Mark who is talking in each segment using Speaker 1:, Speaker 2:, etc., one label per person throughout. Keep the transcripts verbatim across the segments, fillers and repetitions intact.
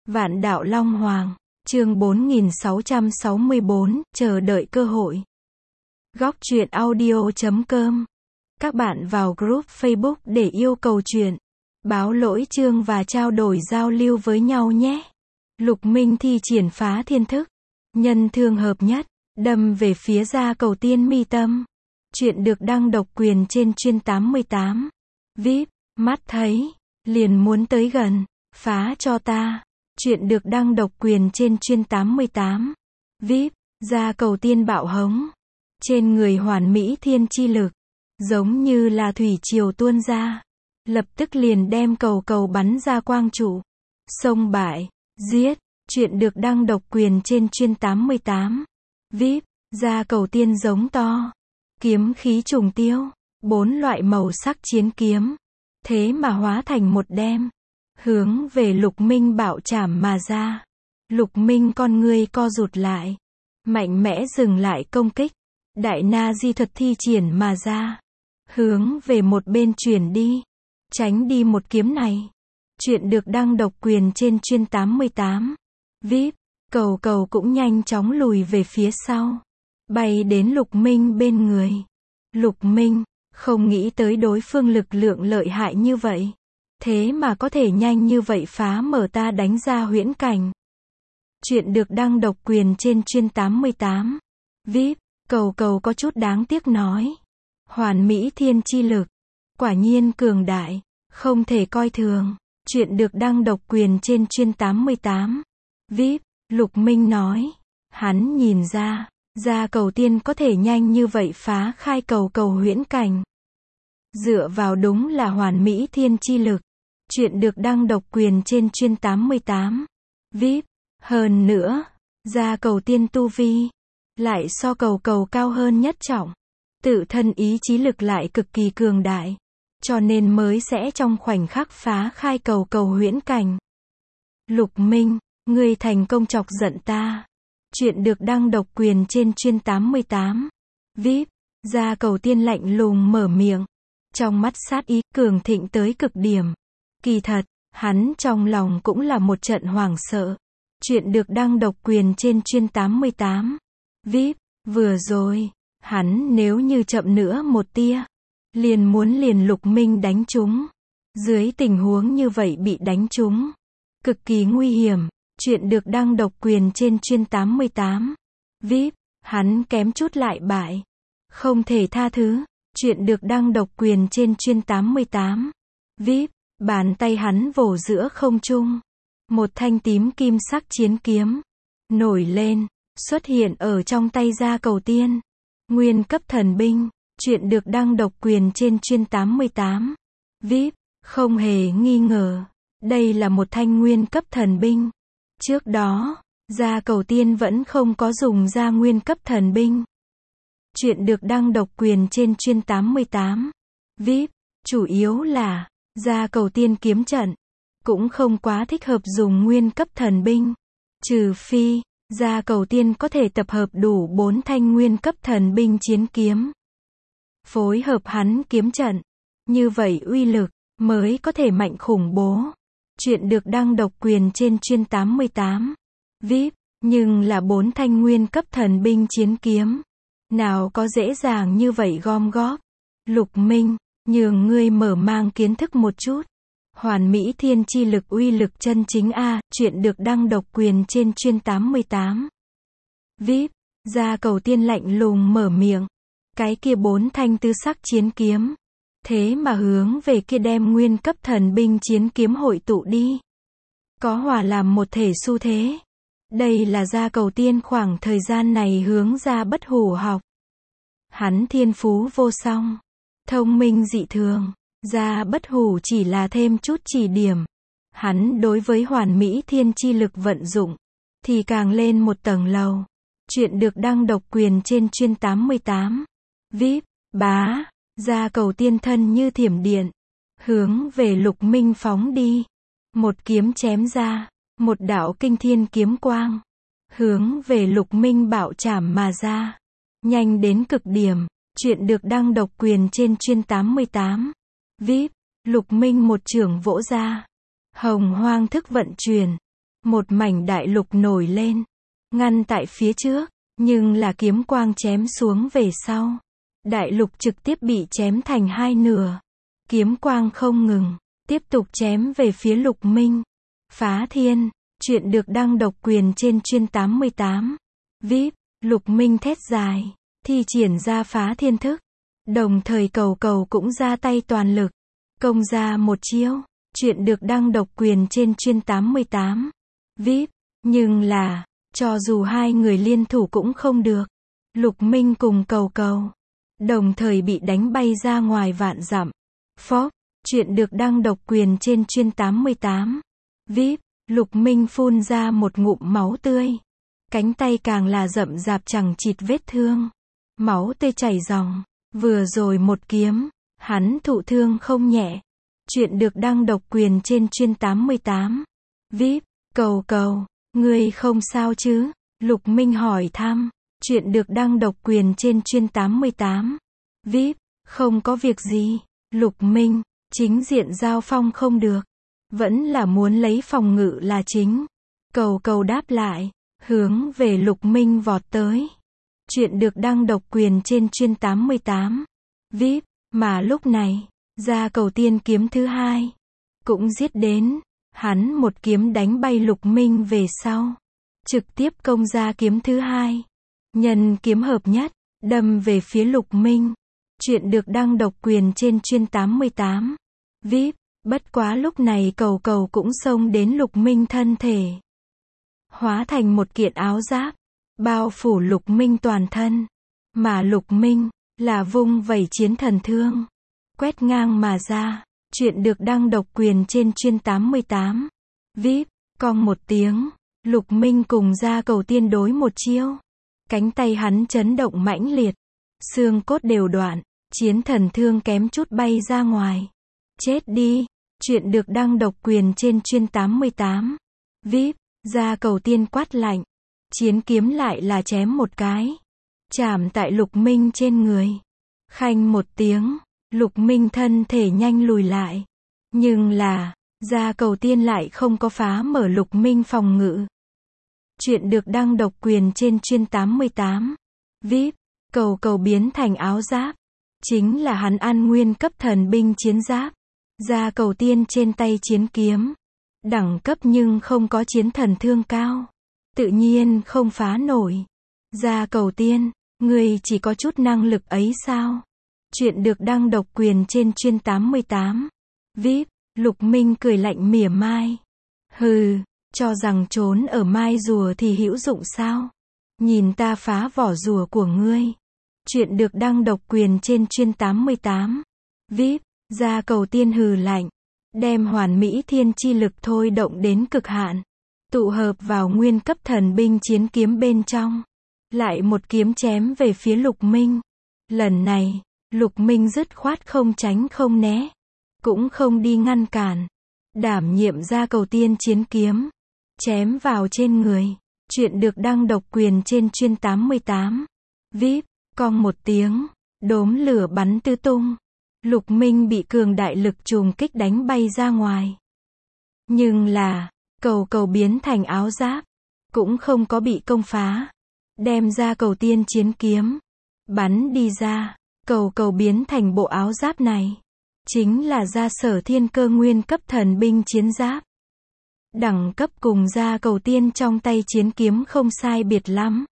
Speaker 1: Vạn đạo Long Hoàng, chương bốn nghìn sáu trăm sáu mươi bốn, chờ đợi cơ hội. Góc truyện audio chấm com. Các bạn vào group Facebook để yêu cầu truyện, báo lỗi chương và trao đổi giao lưu với nhau nhé. Lục Minh thi triển phá thiên thức, nhân thương hợp nhất, đâm về phía Gia Cầu Tiên mi tâm. Chuyện được đăng độc quyền trên chuyên tám mươi tám. vê i pê, mắt thấy, liền muốn tới gần, phá cho ta. Chuyện được đăng độc quyền trên chuyên tám mươi tám. vê i pê, Gia Cầu Tiên bạo hống. Trên người hoàn mỹ thiên chi lực, giống như là thủy triều tuôn ra. Lập tức liền đem cầu cầu bắn ra quang trụ. Xông bại, giết, chuyện được đăng độc quyền trên chuyên tám mươi tám. vê i pê, Gia Cầu Tiên giống to. Kiếm khí trùng tiêu, bốn loại màu sắc chiến kiếm. Thế mà hóa thành một đem. Hướng về Lục Minh bạo chảm mà ra. Lục Minh con ngươi co rụt lại. Mạnh mẽ dừng lại công kích. Đại na di thuật thi triển mà ra. Hướng về một bên chuyển đi. Tránh đi một kiếm này. Chuyện được đăng độc quyền trên chuyên tám mươi tám. vê i pê, cầu cầu cũng nhanh chóng lùi về phía sau. Bay đến Lục Minh bên người. Lục Minh, không nghĩ tới đối phương lực lượng lợi hại như vậy. Thế mà có thể nhanh như vậy phá mở ta đánh ra huyễn cảnh. Chuyện được đăng độc quyền trên chuyên tám mươi tám. vê i pê, cầu cầu có chút đáng tiếc nói. Hoàn mỹ thiên chi lực. Quả nhiên cường đại. Không thể coi thường. Chuyện được đăng độc quyền trên chuyên tám mươi tám. vê i pê, Lục Minh nói. Hắn nhìn ra. Gia Cầu Tiên có thể nhanh như vậy phá khai cầu cầu huyễn cảnh. Dựa vào đúng là hoàn mỹ thiên chi lực. Chuyện được đăng độc quyền trên chuyên tám mươi tám. vê i pê, hơn nữa, Gia Cầu Tiên tu vi, lại so cầu cầu cao hơn nhất trọng. Tự thân ý chí lực lại cực kỳ cường đại. Cho nên mới sẽ trong khoảnh khắc phá khai cầu cầu huyễn cảnh. Lục Minh, ngươi thành công chọc giận ta. Chuyện được đăng độc quyền trên chuyên tám mươi tám. vê i pê, Gia Cầu Tiên lạnh lùng mở miệng. Trong mắt sát ý cường thịnh tới cực điểm. Kỳ thật, hắn trong lòng cũng là một trận hoảng sợ. Chuyện được đăng độc quyền trên chuyên tám mươi tám. vê i pê, vừa rồi, hắn nếu như chậm nữa một tia, liền muốn liền Lục Minh đánh trúng. Dưới tình huống như vậy bị đánh trúng, cực kỳ nguy hiểm. Chuyện được đăng độc quyền trên chuyên tám mươi tám. vê i pê, hắn kém chút lại bại. Không thể tha thứ. Chuyện được đăng độc quyền trên chuyên tám mươi tám. vê i pê, bàn tay hắn vồ giữa không trung. Một thanh tím kim sắc chiến kiếm. Nổi lên, xuất hiện ở trong tay Gia Cầu Tiên. Nguyên cấp thần binh. Chuyện được đăng độc quyền trên chuyên tám mươi tám. vê i pê, không hề nghi ngờ. Đây là một thanh nguyên cấp thần binh. Trước đó, Gia Cầu Tiên vẫn không có dùng ra nguyên cấp thần binh. Chuyện được đăng độc quyền trên chuyên tám mươi tám. vê i pê, chủ yếu là, Gia Cầu Tiên kiếm trận, cũng không quá thích hợp dùng nguyên cấp thần binh. Trừ phi, Gia Cầu Tiên có thể tập hợp đủ bốn thanh nguyên cấp thần binh chiến kiếm. Phối hợp hắn kiếm trận. Như vậy uy lực, mới có thể mạnh khủng bố. Chuyện được đăng độc quyền trên chuyên tám mươi tám. vê i pê, nhưng là bốn thanh nguyên cấp thần binh chiến kiếm. Nào có dễ dàng như vậy gom góp. Lục Minh, nhường ngươi mở mang kiến thức một chút. Hoàn mỹ thiên chi lực uy lực chân chính a. Chuyện được đăng độc quyền trên chuyên tám mươi tám. vê i pê, Gia Cầu Tiên lạnh lùng mở miệng. Cái kia bốn thanh tứ sắc chiến kiếm. Thế mà hướng về kia đem nguyên cấp thần binh chiến kiếm hội tụ đi. Có hòa làm một thể xu thế. Đây là Gia Cầu Tiên khoảng thời gian này hướng ra bất hủ học. Hắn thiên phú vô song. Thông minh dị thường. Gia bất hủ chỉ là thêm chút chỉ điểm. Hắn đối với hoàn mỹ thiên chi lực vận dụng. Thì càng lên một tầng lầu. Chuyện được đăng độc quyền trên chuyên tám mươi tám. vê i pê, bá. Gia Cầu Tiên thân như thiểm điện. Hướng về Lục Minh phóng đi. Một kiếm chém ra. Một đạo kinh thiên kiếm quang. Hướng về Lục Minh bạo chảm mà ra. Nhanh đến cực điểm. Chuyện được đăng độc quyền trên chuyên tám mươi tám. vê i pê, Lục Minh một chưởng vỗ ra. Hồng hoang thức vận chuyển. Một mảnh đại lục nổi lên, ngăn tại phía trước, nhưng là kiếm quang chém xuống về sau. Đại lục trực tiếp bị chém thành hai nửa. Kiếm quang không ngừng, tiếp tục chém về phía Lục Minh. Phá thiên, chuyện được đăng độc quyền trên chuyên tám mươi tám. vê i pê, Lục Minh thét dài, thi triển ra phá thiên thức. Đồng thời cầu cầu cũng ra tay toàn lực, công ra một chiêu, chuyện được đăng độc quyền trên chuyên tám mươi tám. vê i pê, nhưng là, cho dù hai người liên thủ cũng không được. Lục Minh cùng cầu cầu, đồng thời bị đánh bay ra ngoài vạn dặm. Phốc, chuyện được đăng độc quyền trên chuyên tám mươi tám. vê i pê, Lục Minh phun ra một ngụm máu tươi. Cánh tay càng là rậm rạp chẳng chịt vết thương. Máu tươi chảy ròng. Vừa rồi một kiếm, hắn thụ thương không nhẹ. Chuyện được đăng độc quyền trên chuyên tám mươi tám. vê i pê, cầu cầu, ngươi không sao chứ? Lục Minh hỏi thăm. Chuyện được đăng độc quyền trên chuyên tám mươi tám. vê i pê, không có việc gì. Lục Minh, chính diện giao phong không được. Vẫn là muốn lấy phòng ngự là chính. Cầu cầu đáp lại, hướng về Lục Minh vọt tới. Chuyện được đăng độc quyền trên chuyên tám mươi tám. vê i pê, mà lúc này, ra cầu tiên kiếm thứ hai. Cũng giết đến. Hắn một kiếm đánh bay Lục Minh về sau. Trực tiếp công ra kiếm thứ hai. Nhân kiếm hợp nhất, đâm về phía Lục Minh. Chuyện được đăng độc quyền trên chuyên tám mươi tám. vê i pê, bất quá lúc này cầu cầu cũng xông đến Lục Minh thân thể. Hóa thành một kiện áo giáp, bao phủ Lục Minh toàn thân. Mà Lục Minh, là vung vẩy chiến thần thương. Quét ngang mà ra, chuyện được đăng độc quyền trên chuyên tám mươi tám. vê i pê, cong một tiếng, Lục Minh cùng ra cầu tiên đối một chiêu. Cánh tay hắn chấn động mãnh liệt. Xương cốt đều đoạn, chiến thần thương kém chút bay ra ngoài. Chết đi, chuyện được đăng độc quyền trên chuyên tám mươi tám. vê i pê, ra cầu tiên quát lạnh. Chiến kiếm lại là chém một cái. Chạm tại Lục Minh trên người. Khanh một tiếng, Lục Minh thân thể nhanh lùi lại. Nhưng là, ra cầu tiên lại không có phá mở Lục Minh phòng ngự. Chuyện được đăng độc quyền trên chuyên tám mươi tám. vê i pê, cầu cầu biến thành áo giáp. Chính là hắn ăn nguyên cấp thần binh chiến giáp. Ra cầu tiên trên tay chiến kiếm. Đẳng cấp nhưng không có chiến thần thương cao. Tự nhiên không phá nổi. Ra cầu tiên, ngươi chỉ có chút năng lực ấy sao? Chuyện được đăng độc quyền trên chuyên tám mươi tám. vê i pê, Lục Minh cười lạnh mỉa mai. Hừ, cho rằng trốn ở mai rùa thì hữu dụng sao? Nhìn ta phá vỏ rùa của ngươi. Chuyện được đăng độc quyền trên chuyên tám mươi tám. vê i pê, ra cầu tiên hừ lạnh. Đem hoàn mỹ thiên chi lực thôi động đến cực hạn. Tụ hợp vào nguyên cấp thần binh chiến kiếm bên trong. Lại một kiếm chém về phía Lục Minh. Lần này, Lục Minh dứt khoát không tránh không né. Cũng không đi ngăn cản. Đảm nhiệm ra cầu tiên chiến kiếm. Chém vào trên người. Chuyện được đăng độc quyền trên chuyên tám mươi tám. vê i pê, cong một tiếng. Đốm lửa bắn tứ tung. Lục Minh bị cường đại lực trùng kích đánh bay ra ngoài. Nhưng là, cầu cầu biến thành áo giáp. Cũng không có bị công phá. Đem ra cầu tiên chiến kiếm. Bắn đi ra. Cầu cầu biến thành bộ áo giáp này. Chính là ra sở thiên cơ nguyên cấp thần binh chiến giáp. Đẳng cấp cùng ra cầu tiên trong tay chiến kiếm không sai biệt lắm.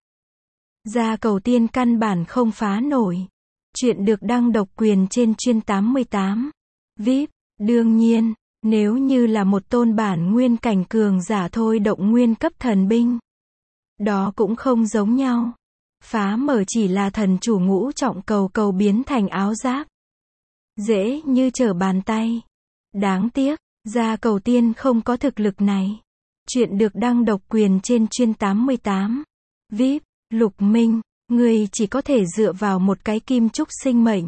Speaker 1: Ra cầu tiên căn bản không phá nổi. Chuyện được đăng độc quyền trên chuyên tám mươi tám. vê i pê, đương nhiên, nếu như là một tôn bản nguyên cảnh cường giả thôi động nguyên cấp thần binh. Đó cũng không giống nhau. Phá mở chỉ là thần chủ ngũ trọng cầu cầu biến thành áo giáp. Dễ như trở bàn tay. Đáng tiếc, ra cầu tiên không có thực lực này. Chuyện được đăng độc quyền trên chuyên tám mươi tám. vê i pê, Lục Minh, ngươi chỉ có thể dựa vào một cái kim trúc sinh mệnh.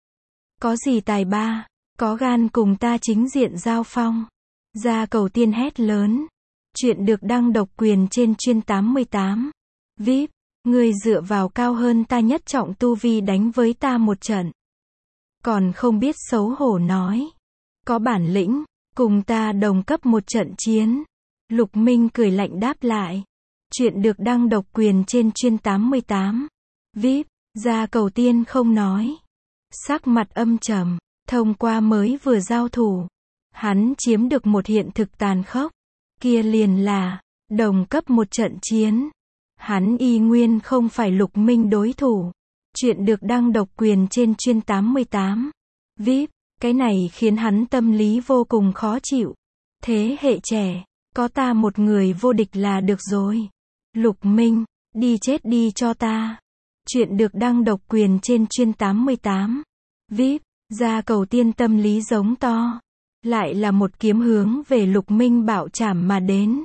Speaker 1: Có gì tài ba, có gan cùng ta chính diện giao phong. Ra cầu tiên hét lớn. Chuyện được đăng độc quyền trên chuyên tám mươi tám. vê i pê, ngươi dựa vào cao hơn ta nhất trọng tu vi đánh với ta một trận. Còn không biết xấu hổ nói. Có bản lĩnh, cùng ta đồng cấp một trận chiến. Lục Minh cười lạnh đáp lại. Chuyện được đăng độc quyền trên chuyên tám mươi tám. vê i pê, Gia Cầu Tiên không nói. Sắc mặt âm trầm, thông qua mới vừa giao thủ. Hắn chiếm được một hiện thực tàn khốc. Kia liền là, đồng cấp một trận chiến. Hắn y nguyên không phải Lục Minh đối thủ. Chuyện được đăng độc quyền trên chuyên tám mươi tám. vê i pê, cái này khiến hắn tâm lý vô cùng khó chịu. Thế hệ trẻ, có ta một người vô địch là được rồi. Lục Minh, đi chết đi cho ta. Chuyện được đăng độc quyền trên chuyên tám mươi tám. vê i pê, Gia Cầu Tiên tâm lý giống to. Lại là một kiếm hướng về Lục Minh bạo chảm mà đến.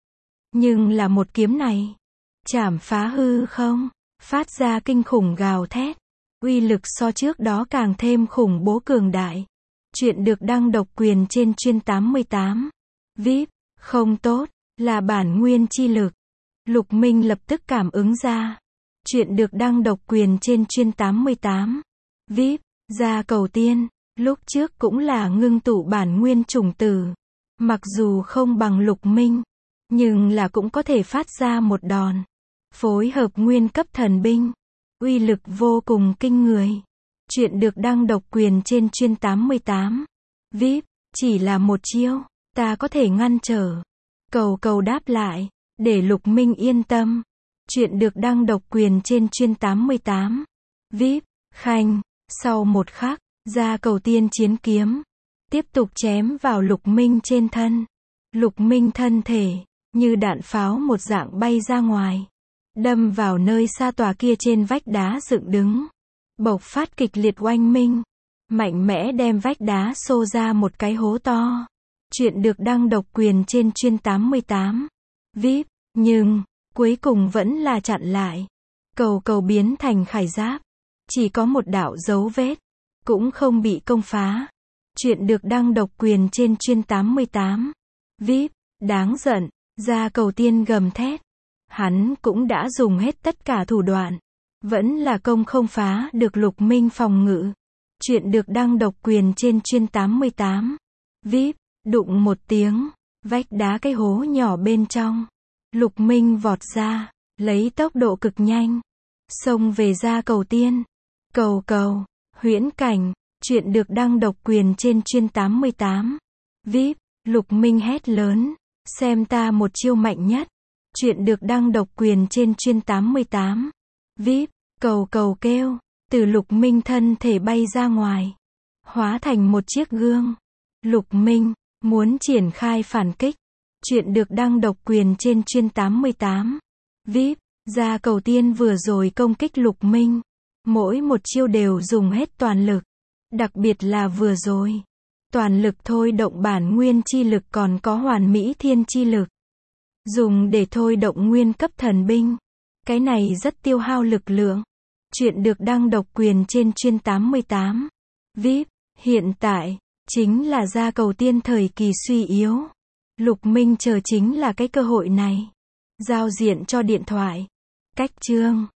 Speaker 1: Nhưng là một kiếm này, chảm phá hư không, phát ra kinh khủng gào thét. Uy lực so trước đó càng thêm khủng bố cường đại. Chuyện được đăng độc quyền trên chuyên tám mươi tám. vê i pê, không tốt, là bản nguyên chi lực. Lục Minh lập tức cảm ứng ra. Chuyện được đăng độc quyền trên chuyên tám mươi tám. vê i pê, Gia Cầu Tiên, lúc trước cũng là ngưng tụ bản nguyên chủng tử. Mặc dù không bằng Lục Minh, nhưng là cũng có thể phát ra một đòn. Phối hợp nguyên cấp thần binh. Uy lực vô cùng kinh người. Chuyện được đăng độc quyền trên chuyên tám mươi tám. vê i pê, chỉ là một chiêu, ta có thể ngăn trở. Cầu Cầu đáp lại, để Lục Minh yên tâm. Chuyện được đăng độc quyền trên chuyên tám mươi tám. vê i pê, khanh, sau một khắc, Gia Cầu Tiên chiến kiếm. Tiếp tục chém vào Lục Minh trên thân. Lục Minh thân thể, như đạn pháo một dạng bay ra ngoài. Đâm vào nơi xa tòa kia trên vách đá dựng đứng. Bộc phát kịch liệt oanh minh. Mạnh mẽ đem vách đá xô ra một cái hố to. Chuyện được đăng độc quyền trên chuyên tám mươi tám. vê i pê, nhưng, cuối cùng vẫn là chặn lại. Cầu Cầu biến thành khải giáp. Chỉ có một đạo dấu vết. Cũng không bị công phá. Chuyện được đăng độc quyền trên chuyên tám mươi tám. vê i pê, đáng giận. Gia Cầu Tiên gầm thét. Hắn cũng đã dùng hết tất cả thủ đoạn. Vẫn là công không phá được Lục Minh phòng ngự. Chuyện được đăng độc quyền trên chuyên tám mươi tám. vê i pê, đụng một tiếng. Vách đá cái hố nhỏ bên trong. Lục Minh vọt ra. Lấy tốc độ cực nhanh. Xông về Gia Cầu Tiên. Cầu Cầu, huyễn cảnh. Chuyện được đăng độc quyền trên chuyên tám mươi tám. vê i pê, Lục Minh hét lớn. Xem ta một chiêu mạnh nhất. Chuyện được đăng độc quyền trên chuyên tám mươi tám. vê i pê, Cầu Cầu kêu. Từ Lục Minh thân thể bay ra ngoài. Hóa thành một chiếc gương. Lục Minh, muốn triển khai phản kích. Chuyện được đăng độc quyền trên chuyên tám mươi tám. vê i pê, Gia Cầu Tiên vừa rồi công kích Lục Minh. Mỗi một chiêu đều dùng hết toàn lực. Đặc biệt là vừa rồi. Toàn lực thôi động bản nguyên chi lực còn có hoàn mỹ thiên chi lực. Dùng để thôi động nguyên cấp thần binh. Cái này rất tiêu hao lực lượng. Chuyện được đăng độc quyền trên chuyên tám mươi tám. vê i pê, hiện tại, chính là Gia Cầu Tiên thời kỳ suy yếu. Lục Minh chờ chính là cái cơ hội này. Giao diện cho điện thoại. Cách chương.